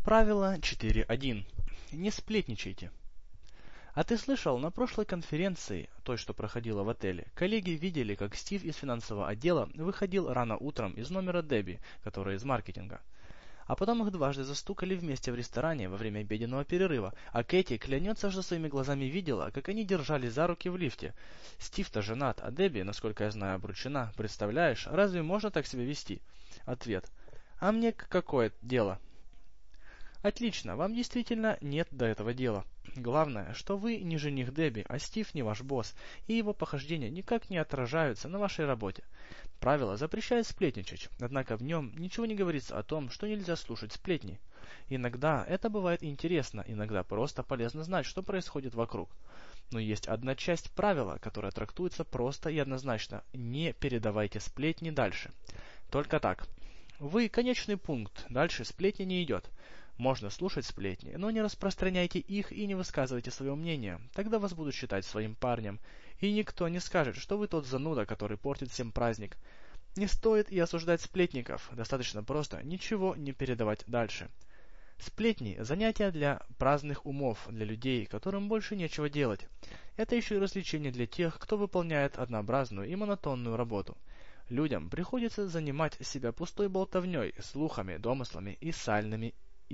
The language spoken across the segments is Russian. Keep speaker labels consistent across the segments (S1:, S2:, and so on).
S1: Правило 4.1. Не сплетничайте. А ты слышал, на прошлой конференции, той, что проходила в отеле, коллеги видели, как Стив из финансового отдела выходил рано утром из номера Дебби, которая из маркетинга. А потом их дважды застукали вместе в ресторане во время обеденного перерыва, а Кэти клянется, что своими глазами видела, как они держались за руки в лифте. Стив-то женат, а Дебби, насколько я знаю, обручена. Представляешь, разве можно так себя вести? Ответ. А мне какое дело? Отлично, вам действительно нет до этого дела. Главное, что вы не жених Дебби, а Стив не ваш босс, и его похождения никак не отражаются на вашей работе. Правило запрещает сплетничать, однако в нем ничего не говорится о том, что нельзя слушать сплетни. Иногда это бывает интересно, иногда просто полезно знать, что происходит вокруг. Но есть одна часть правила, которая трактуется просто и однозначно. Не передавайте сплетни дальше. Только так. Вы конечный пункт, дальше сплетни не идет. Можно слушать сплетни, но не распространяйте их и не высказывайте свое мнение. Тогда вас будут считать своим парнем. И никто не скажет, что вы тот зануда, который портит всем праздник. Не стоит и осуждать сплетников. Достаточно просто ничего не передавать дальше. Сплетни – занятия для праздных умов, для людей, которым больше нечего делать. Это еще и развлечение для тех, кто выполняет однообразную и монотонную работу. Людям приходится занимать себя пустой болтовней, слухами, домыслами и сальными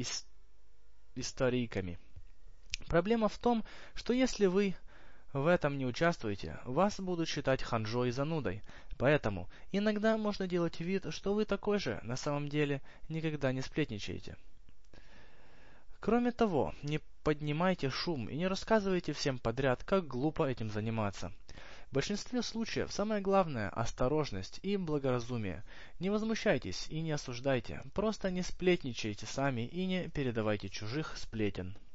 S1: историками. Проблема в том, что если вы в этом не участвуете, вас будут считать ханжой и занудой. Поэтому иногда можно делать вид, что вы такой же, на самом деле никогда не сплетничаете. Кроме того, не поднимайте шум и не рассказывайте всем подряд, как глупо этим заниматься. В большинстве случаев самое главное – осторожность и благоразумие. Не возмущайтесь и не осуждайте, просто не сплетничайте сами и не передавайте чужих сплетен.